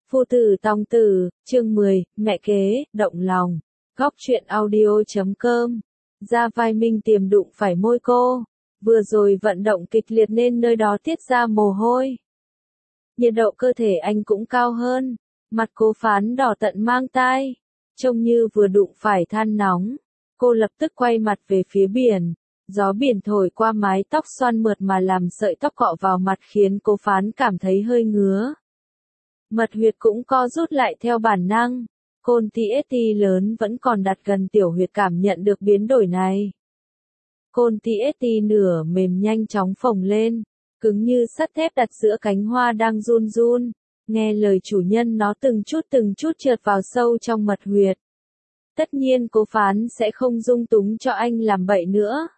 Phu tử tòng tử, chương 10, mẹ kế, động lòng. Góc truyện audio.com. Ra vai Minh Tiềm đụng phải môi cô. Vừa rồi vận động kịch liệt nên nơi đó tiết ra mồ hôi. Nhiệt độ cơ thể anh cũng cao hơn. Mặt cô Phán đỏ tận mang tai. Trông như vừa đụng phải than nóng. Cô lập tức quay mặt về phía biển. Gió biển thổi qua mái tóc xoăn mượt mà làm sợi tóc cọ vào mặt khiến cô Phán cảm thấy hơi ngứa. Mật huyệt cũng co rút lại theo bản năng. Côn TST lớn vẫn còn đặt gần tiểu huyệt cảm nhận được biến đổi này. Côn TST nửa mềm nhanh chóng phồng lên, cứng như sắt thép đặt giữa cánh hoa đang run run. Nghe lời chủ nhân nó từng chút trượt vào sâu trong mật huyệt. Tất nhiên cô Phán sẽ không dung túng cho anh làm bậy nữa.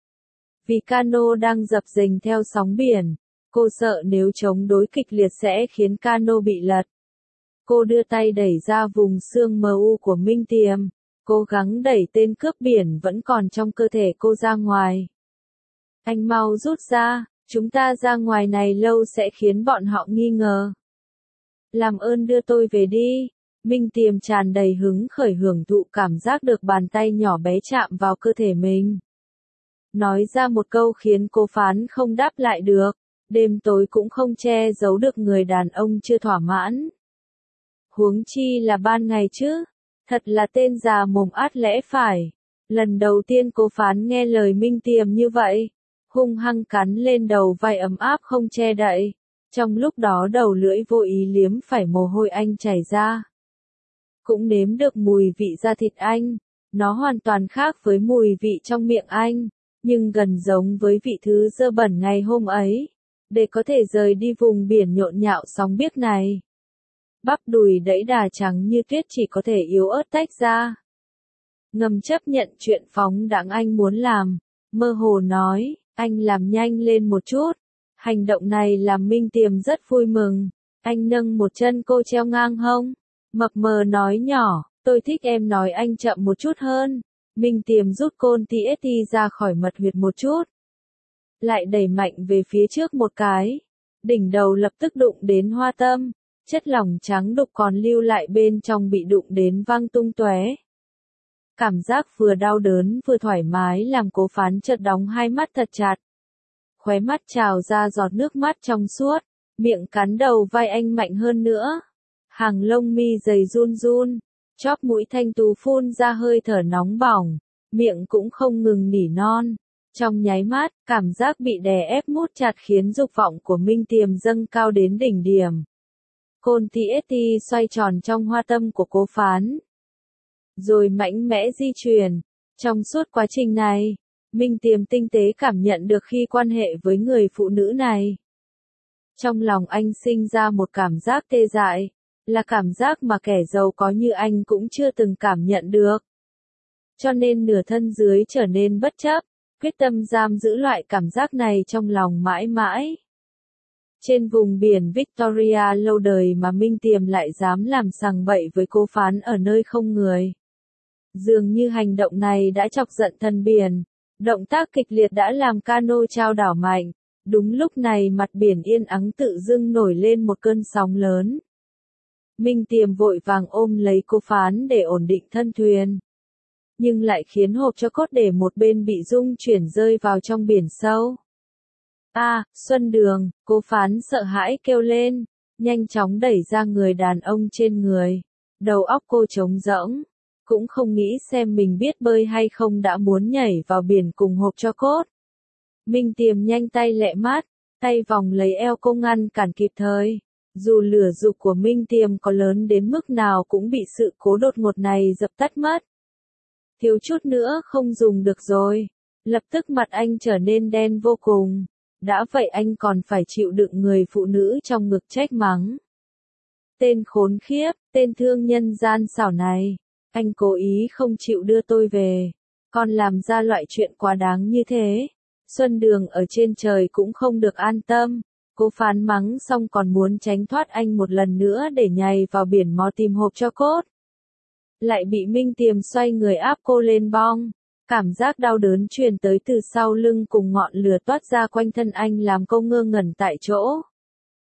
Vì cano đang dập dềnh theo sóng biển. Cô sợ nếu chống đối kịch liệt sẽ khiến cano bị lật. Cô đưa tay đẩy ra vùng xương MU của Minh Tiềm, cố gắng đẩy tên cướp biển vẫn còn trong cơ thể cô ra ngoài. Anh mau rút ra, chúng ta ra ngoài này lâu sẽ khiến bọn họ nghi ngờ. Làm ơn đưa tôi về đi. Minh Tiềm tràn đầy hứng khởi hưởng thụ cảm giác được bàn tay nhỏ bé chạm vào cơ thể mình. Nói ra một câu khiến cô Phán không đáp lại được. Đêm tối cũng không che giấu được người đàn ông chưa thỏa mãn. Huống chi là ban ngày chứ. Thật là tên già mồm át lẽ phải. Lần đầu tiên cô Phán nghe lời Minh Tiềm như vậy. Hung hăng cắn lên đầu vai ấm áp không che đậy. Trong lúc đó đầu lưỡi vô ý liếm phải mồ hôi anh chảy ra. Cũng nếm được mùi vị da thịt anh. Nó hoàn toàn khác với mùi vị trong miệng anh. Nhưng gần giống với vị thứ dơ bẩn ngày hôm ấy. Để có thể rời đi vùng biển nhộn nhạo sóng biếc này. Bắp đùi đẫy đà trắng như tuyết chỉ có thể yếu ớt tách ra. Ngầm chấp nhận chuyện phóng đãng anh muốn làm. Mơ hồ nói, anh làm nhanh lên một chút. Hành động này làm Minh Tiềm rất vui mừng. Anh nâng một chân cô treo ngang hông. Mập mờ nói nhỏ, tôi thích em nói anh chậm một chút hơn. Minh Tiềm rút côn TST ra khỏi mật huyệt một chút. Lại đẩy mạnh về phía trước một cái. Đỉnh đầu lập tức đụng đến hoa tâm. Chất lỏng trắng đục còn lưu lại bên trong bị đụng đến văng tung tóe. Cảm giác vừa đau đớn vừa thoải mái làm cô Phán chợt đóng hai mắt thật chặt. Khóe mắt trào ra giọt nước mắt trong suốt. Miệng cắn đầu vai anh mạnh hơn nữa. Hàng lông mi dày run run. Chóp mũi thanh tú phun ra hơi thở nóng bỏng. Miệng cũng không ngừng nỉ non. Trong nháy mắt, cảm giác bị đè ép mút chặt khiến dục vọng của Minh Tiềm dâng cao đến đỉnh điểm. Côn TST xoay tròn trong hoa tâm của cô Phán. Rồi mạnh mẽ di chuyển. Trong suốt quá trình này, Minh Tiềm tinh tế cảm nhận được khi quan hệ với người phụ nữ này. Trong lòng anh sinh ra một cảm giác tê dại. Là cảm giác mà kẻ giàu có như anh cũng chưa từng cảm nhận được. Cho nên nửa thân dưới trở nên bất chấp. Quyết tâm giam giữ loại cảm giác này trong lòng mãi mãi. Trên vùng biển Victoria lâu đời mà Minh Tiềm lại dám làm sằng bậy với cô Phán ở nơi không người. Dường như hành động này đã chọc giận thần biển. Động tác kịch liệt đã làm cano chao đảo mạnh. Đúng lúc này mặt biển yên ắng tự dưng nổi lên một cơn sóng lớn. Minh Tiềm vội vàng ôm lấy cô Phán để ổn định thân thuyền. Nhưng lại khiến hộp cho cốt để một bên bị rung chuyển rơi vào trong biển sâu. Xuân Đường, cô Phán sợ hãi kêu lên, nhanh chóng đẩy ra người đàn ông trên người. Đầu óc cô trống rỗng, cũng không nghĩ xem mình biết bơi hay không đã muốn nhảy vào biển cùng hộp cho cốt. Minh Tiềm nhanh tay lẹ mát, tay vòng lấy eo cô ngăn cản kịp thời. Dù lửa dục của Minh Tiềm có lớn đến mức nào cũng bị sự cố đột ngột này dập tắt mất. Thiếu chút nữa không dùng được rồi. Lập tức mặt anh trở nên đen vô cùng. Đã vậy anh còn phải chịu đựng người phụ nữ trong ngực trách mắng. Tên khốn khiếp, tên thương nhân gian xảo này. Anh cố ý không chịu đưa tôi về. Còn làm ra loại chuyện quá đáng như thế. Xuân Đường ở trên trời cũng không được an tâm. Cô Phán mắng xong còn muốn tránh thoát anh một lần nữa để nhảy vào biển mò tìm hộp cho cốt. Lại bị Minh Tiềm xoay người áp cô lên bong. Cảm giác đau đớn truyền tới từ sau lưng cùng ngọn lửa toát ra quanh thân anh làm cô ngơ ngẩn tại chỗ.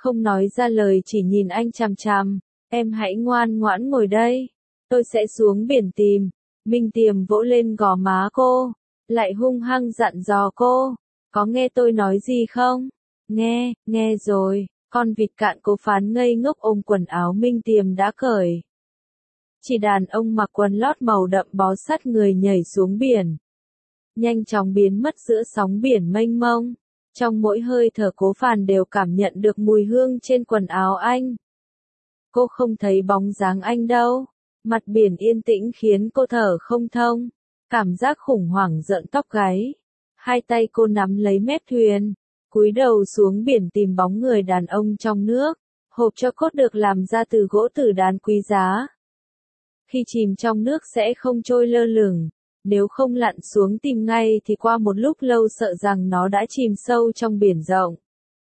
không nói ra lời chỉ nhìn anh chằm chằm. Em hãy ngoan ngoãn ngồi đây. Tôi sẽ xuống biển tìm. Minh Tiềm vỗ lên gò má cô. Lại hung hăng dặn dò cô. Có nghe tôi nói gì không? Nghe rồi. Con vịt cạn Cố Phán ngây ngốc ôm quần áo Minh Tiềm đã cởi. Chỉ đàn ông mặc quần lót màu đậm bó sát người nhảy xuống biển. Nhanh chóng biến mất giữa sóng biển mênh mông. Trong mỗi hơi thở Cố Phán đều cảm nhận được mùi hương trên quần áo anh. Cô không thấy bóng dáng anh đâu. Mặt biển yên tĩnh khiến cô thở không thông. Cảm giác khủng hoảng rợn tóc gáy. Hai tay cô nắm lấy mép thuyền. Cúi đầu xuống biển tìm bóng người đàn ông trong nước. Hộp tro cốt được làm ra từ gỗ tử đàn quý giá. Khi chìm trong nước sẽ không trôi lơ lửng. Nếu không lặn xuống tìm ngay thì qua một lúc lâu sợ rằng nó đã chìm sâu trong biển rộng.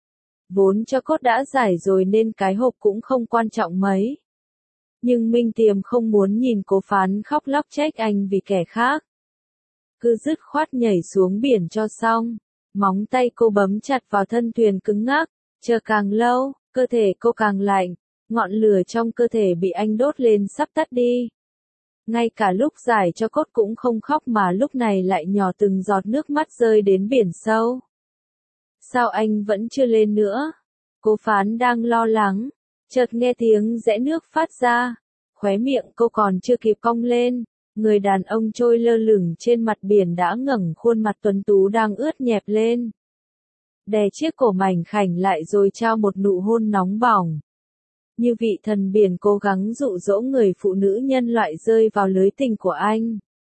Vốn tro cốt đã giải rồi nên cái hộp cũng không quan trọng mấy. Nhưng Minh Tiềm không muốn nhìn Cố Phán khóc lóc trách anh vì kẻ khác. Cứ dứt khoát nhảy xuống biển cho xong. Móng tay cô bấm chặt vào thân thuyền cứng ngắc. Chờ càng lâu, cơ thể cô càng lạnh. Ngọn lửa trong cơ thể bị anh đốt lên sắp tắt đi. Ngay cả lúc giải cho cốt cũng không khóc mà lúc này lại nhỏ từng giọt nước mắt rơi đến biển sâu. Sao anh vẫn chưa lên nữa? Cố Phán đang lo lắng. Chợt nghe tiếng rẽ nước phát ra. Khóe miệng cô còn chưa kịp cong lên. Người đàn ông trôi lơ lửng trên mặt biển đã ngẩng khuôn mặt tuấn tú đang ướt nhẹp lên. Đè chiếc cổ mảnh khảnh lại rồi trao một nụ hôn nóng bỏng. Như vị thần biển cố gắng dụ dỗ người phụ nữ nhân loại rơi vào lưới tình của anh.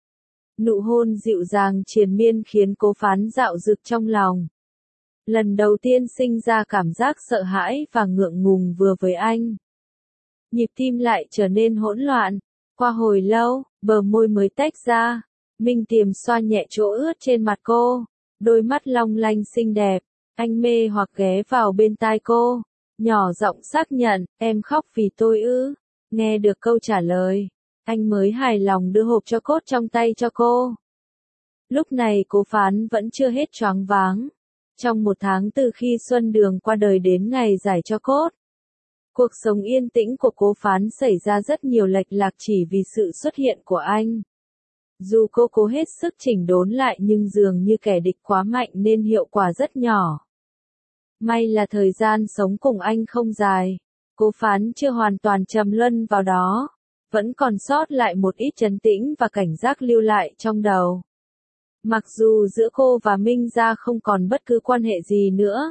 Nụ hôn dịu dàng triền miên khiến Cố Phán dạo dực trong lòng. Lần đầu tiên sinh ra cảm giác sợ hãi và ngượng ngùng vừa với anh. Nhịp tim lại trở nên hỗn loạn. Qua hồi lâu, bờ môi mới tách ra. Minh Tiềm xoa nhẹ chỗ ướt trên mặt cô. Đôi mắt long lanh xinh đẹp. Anh mê hoặc ghé vào bên tai cô. Nhỏ giọng xác nhận, em khóc vì tôi ư? Nghe được câu trả lời. Anh mới hài lòng đưa hộp tro cốt trong tay cho cô. Lúc này Cố Phán vẫn chưa hết choáng váng. Trong một tháng từ khi Xuân Đường qua đời đến ngày giải tro cốt. Cuộc sống yên tĩnh của Cố Phán xảy ra rất nhiều lệch lạc chỉ vì sự xuất hiện của anh. Dù cô cố hết sức chỉnh đốn lại nhưng dường như kẻ địch quá mạnh nên hiệu quả rất nhỏ. May là thời gian sống cùng anh không dài. Cố Phán chưa hoàn toàn trầm luân vào đó. Vẫn còn sót lại một ít trấn tĩnh và cảnh giác lưu lại trong đầu. Mặc dù giữa cô và Minh Gia không còn bất cứ quan hệ gì nữa.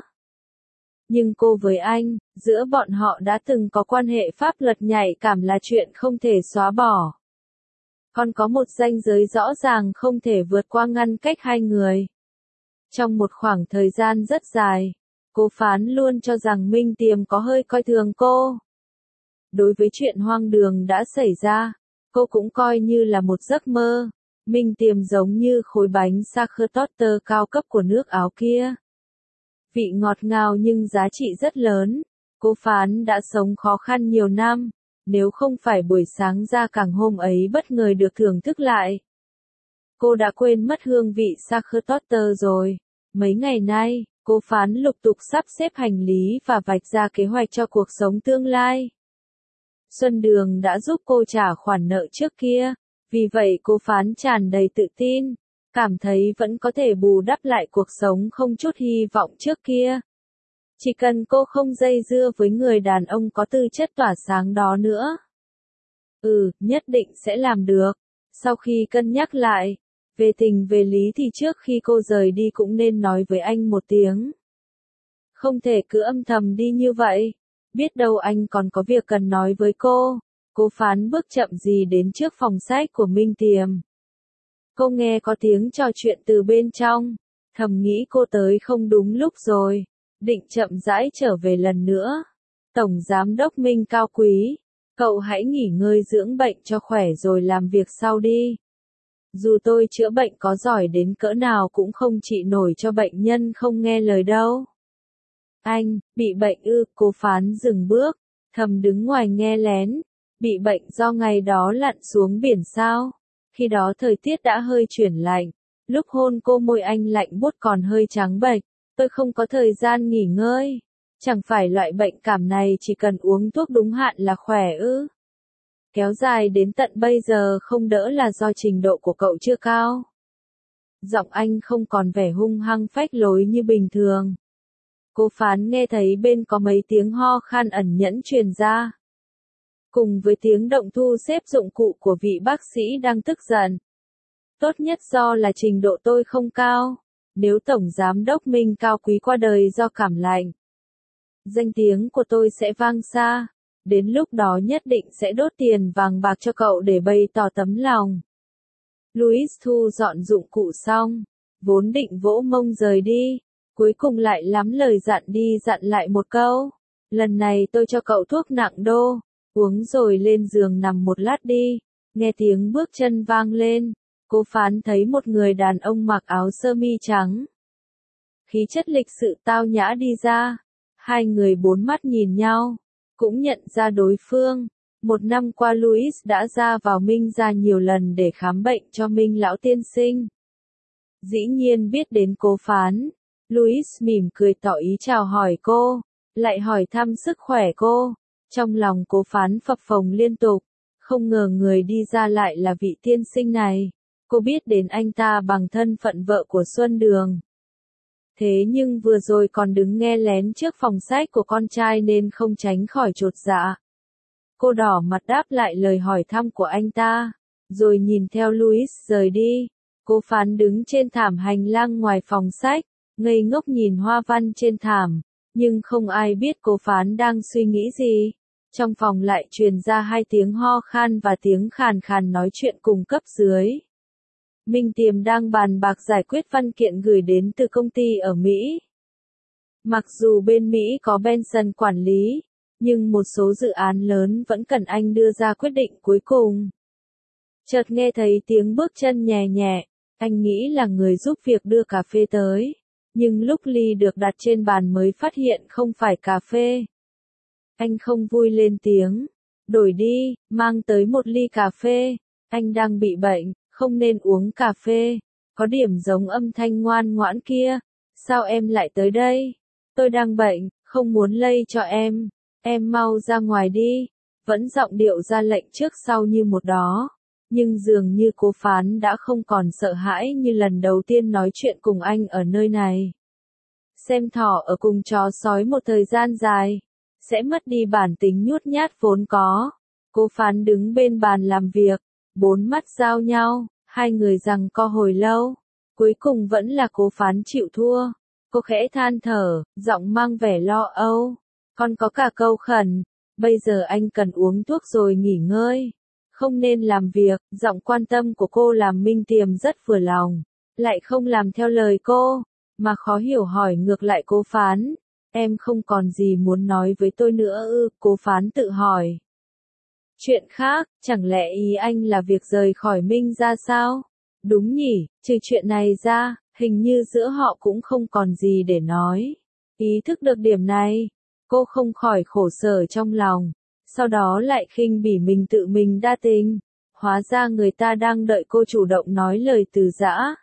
Nhưng cô với anh, giữa bọn họ đã từng có quan hệ pháp luật nhạy cảm là chuyện không thể xóa bỏ. Còn có một ranh giới rõ ràng không thể vượt qua ngăn cách hai người. Trong một khoảng thời gian rất dài, Cố Phán luôn cho rằng Minh Tiềm có hơi coi thường cô. Đối với chuyện hoang đường đã xảy ra, cô cũng coi như là một giấc mơ. Minh Tiềm giống như khối bánh Sachertorte cao cấp của nước Áo kia. Vị ngọt ngào nhưng giá trị rất lớn. Cố Phán đã sống khó khăn nhiều năm. Nếu không phải buổi sáng ra càng hôm ấy bất ngờ được thưởng thức lại. Cô đã quên mất hương vị Sachertorte rồi. Mấy ngày nay, Cố Phán lục tục sắp xếp hành lý và vạch ra kế hoạch cho cuộc sống tương lai. Xuân Đường đã giúp cô trả khoản nợ trước kia. Vì vậy Cố Phán tràn đầy tự tin. Cảm thấy vẫn có thể bù đắp lại cuộc sống không chút hy vọng trước kia. Chỉ cần cô không dây dưa với người đàn ông có tư chất tỏa sáng đó nữa. Nhất định sẽ làm được. Sau khi cân nhắc lại, về tình về lý thì trước khi cô rời đi cũng nên nói với anh một tiếng. Không thể cứ âm thầm đi như vậy. Biết đâu anh còn có việc cần nói với cô. Cố Phán bước chậm gì đến trước phòng sách của Minh Tiềm. Cô nghe có tiếng trò chuyện từ bên trong. Thầm nghĩ cô tới không đúng lúc rồi. Định chậm rãi trở về lần nữa. Tổng Giám đốc Minh cao quý. Cậu hãy nghỉ ngơi dưỡng bệnh cho khỏe rồi làm việc sau đi. Dù tôi chữa bệnh có giỏi đến cỡ nào cũng không trị nổi cho bệnh nhân không nghe lời đâu. Anh, bị bệnh ư? Cố Phán dừng bước. Thầm đứng ngoài nghe lén. Bị bệnh do ngày đó lặn xuống biển sao? Khi đó thời tiết đã hơi chuyển lạnh. Lúc hôn cô môi anh lạnh buốt còn hơi trắng bệch. Tôi không có thời gian nghỉ ngơi. Chẳng phải loại bệnh cảm này chỉ cần uống thuốc đúng hạn là khỏe ư? Kéo dài đến tận bây giờ không đỡ là do trình độ của cậu chưa cao. Giọng anh không còn vẻ hung hăng phách lối như bình thường. Cô Phán nghe thấy bên có mấy tiếng ho khan ẩn nhẫn truyền ra. Cùng với tiếng động thu xếp dụng cụ của vị bác sĩ đang tức giận. Tốt nhất do là trình độ tôi không cao. Nếu Tổng Giám đốc Minh Cao Quý qua đời do cảm lạnh, danh tiếng của tôi sẽ vang xa. Đến lúc đó nhất định sẽ đốt tiền vàng bạc cho cậu để bày tỏ tấm lòng. Louis thu dọn dụng cụ xong, vốn định vỗ mông rời đi, cuối cùng lại lắm lời dặn đi dặn lại một câu. Lần này tôi cho cậu thuốc nặng đô, uống rồi lên giường nằm một lát đi. Nghe tiếng bước chân vang lên, cô Phán thấy một người đàn ông mặc áo sơ mi trắng. Khí chất lịch sự tao nhã đi ra, hai người bốn mắt nhìn nhau, cũng nhận ra đối phương. Một năm qua Louis đã ra vào Minh gia nhiều lần để khám bệnh cho Minh lão tiên sinh. Dĩ nhiên biết đến cô Phán, Louis mỉm cười tỏ ý chào hỏi cô, lại hỏi thăm sức khỏe cô. Trong lòng cô Phán phập phồng liên tục, không ngờ người đi ra lại là vị tiên sinh này. Cô biết đến anh ta bằng thân phận vợ của Xuân Đường. Thế nhưng vừa rồi còn đứng nghe lén trước phòng sách của con trai nên không tránh khỏi chột dạ. Cô đỏ mặt đáp lại lời hỏi thăm của anh ta, rồi nhìn theo Louis rời đi. Cô Phán đứng trên thảm hành lang ngoài phòng sách, ngây ngốc nhìn hoa văn trên thảm, nhưng không ai biết cô Phán đang suy nghĩ gì. Trong phòng lại truyền ra hai tiếng ho khan và tiếng khàn khàn nói chuyện cùng cấp dưới. Minh Tiềm đang bàn bạc giải quyết văn kiện gửi đến từ công ty ở Mỹ. Mặc dù bên Mỹ có Benson quản lý, nhưng một số dự án lớn vẫn cần anh đưa ra quyết định cuối cùng. Chợt nghe thấy tiếng bước chân nhẹ nhẹ, anh nghĩ là người giúp việc đưa cà phê tới, nhưng lúc ly được đặt trên bàn mới phát hiện không phải cà phê. Anh không vui lên tiếng, đổi đi, mang tới một ly cà phê, anh đang bị bệnh, không nên uống cà phê. Có điểm giống âm thanh ngoan ngoãn kia, sao em lại tới đây? Tôi đang bệnh, không muốn lây cho em mau ra ngoài đi. Vẫn giọng điệu ra lệnh trước sau như một đó, nhưng dường như cô Phán đã không còn sợ hãi như lần đầu tiên nói chuyện cùng anh ở nơi này. Xem thỏ ở cùng chó sói một thời gian dài, sẽ mất đi bản tính nhút nhát vốn có. Cô Phán đứng bên bàn làm việc, bốn mắt giao nhau, hai người giằng co hồi lâu. Cuối cùng vẫn là cô Phán chịu thua. Cô khẽ than thở, giọng mang vẻ lo âu. Còn có cả câu khẩn, bây giờ anh cần uống thuốc rồi nghỉ ngơi, không nên làm việc. Giọng quan tâm của cô làm Minh Tiềm rất vừa lòng, lại không làm theo lời cô, mà khó hiểu hỏi ngược lại cô Phán. Em không còn gì muốn nói với tôi nữa ư? Cô Phán tự hỏi. Chuyện khác, chẳng lẽ ý anh là việc rời khỏi Minh ra sao? Đúng nhỉ, trừ chuyện này ra, hình như giữa họ cũng không còn gì để nói. Ý thức được điểm này, cô không khỏi khổ sở trong lòng, sau đó lại khinh bỉ mình tự mình đa tình. Hóa ra người ta đang đợi cô chủ động nói lời từ giã.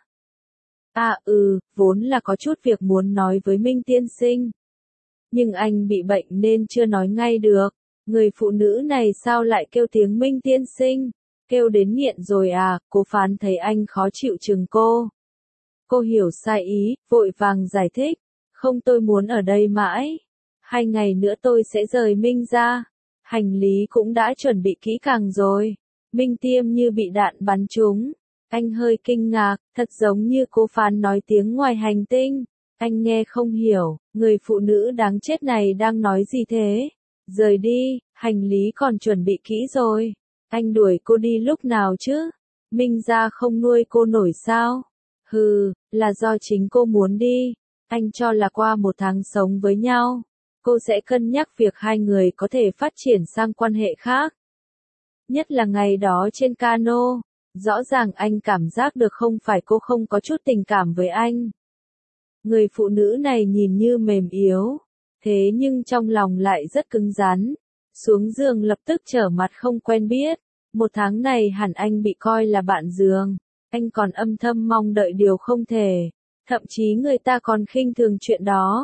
Vốn là có chút việc muốn nói với Minh tiên sinh. Nhưng anh bị bệnh nên chưa nói ngay được. Người phụ nữ này sao lại kêu tiếng Minh tiên sinh? Kêu đến nghiện rồi à? Cô Phán thấy anh khó chịu chừng cô. Cô hiểu sai ý, vội vàng giải thích. Không, tôi muốn ở đây mãi. 2 ngày nữa tôi sẽ rời Minh ra. Hành lý cũng đã chuẩn bị kỹ càng rồi. Minh Tiêm như bị đạn bắn trúng. Anh hơi kinh ngạc, thật giống như cô Phán nói tiếng ngoài hành tinh. Anh nghe không hiểu, người phụ nữ đáng chết này đang nói gì thế? Rời đi, hành lý còn chuẩn bị kỹ rồi. Anh đuổi cô đi lúc nào chứ? Minh gia không nuôi cô nổi sao? Hừ, là do chính cô muốn đi. Anh cho là qua 1 tháng sống với nhau, cô sẽ cân nhắc việc hai người có thể phát triển sang quan hệ khác. Nhất là ngày đó trên cano, rõ ràng anh cảm giác được không phải cô không có chút tình cảm với anh. Người phụ nữ này nhìn như mềm yếu, thế nhưng trong lòng lại rất cứng rắn. Xuống giường lập tức trở mặt không quen biết. 1 tháng này hẳn anh bị coi là bạn giường. Anh còn âm thầm mong đợi điều không thể. Thậm chí người ta còn khinh thường chuyện đó.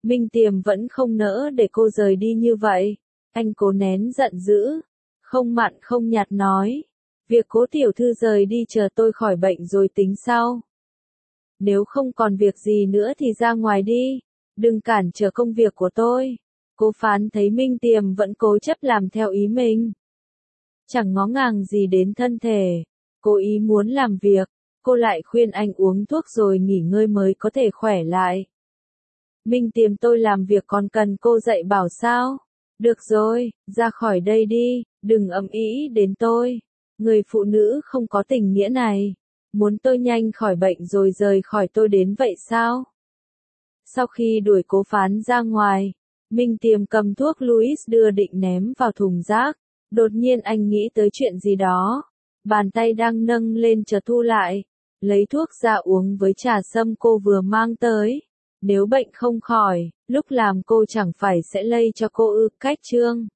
Minh Tiềm vẫn không nỡ để cô rời đi như vậy. Anh cố nén giận dữ, không mặn không nhạt nói. Việc Cố tiểu thư rời đi chờ tôi khỏi bệnh rồi tính sau. Nếu không còn việc gì nữa thì ra ngoài đi, đừng cản trở công việc của tôi. Cố Phán thấy Minh Tiềm vẫn cố chấp làm theo ý mình. Chẳng ngó ngàng gì đến thân thể, cố ý muốn làm việc, cô lại khuyên anh uống thuốc rồi nghỉ ngơi mới có thể khỏe lại. Minh Tiềm tôi làm việc còn cần cô dạy bảo sao? Được rồi, ra khỏi đây đi, đừng ầm ĩ đến tôi. Người phụ nữ không có tình nghĩa này. Muốn tôi nhanh khỏi bệnh rồi rời khỏi tôi đến vậy sao? Sau khi đuổi Cố Phán ra ngoài, Minh Tiềm cầm thuốc Louis đưa định ném vào thùng rác. Đột nhiên anh nghĩ tới chuyện gì đó. Bàn tay đang nâng lên chợt thu lại. Lấy thuốc ra uống với trà sâm cô vừa mang tới. Nếu bệnh không khỏi, lúc làm cô chẳng phải sẽ lây cho cô ư? Cách chương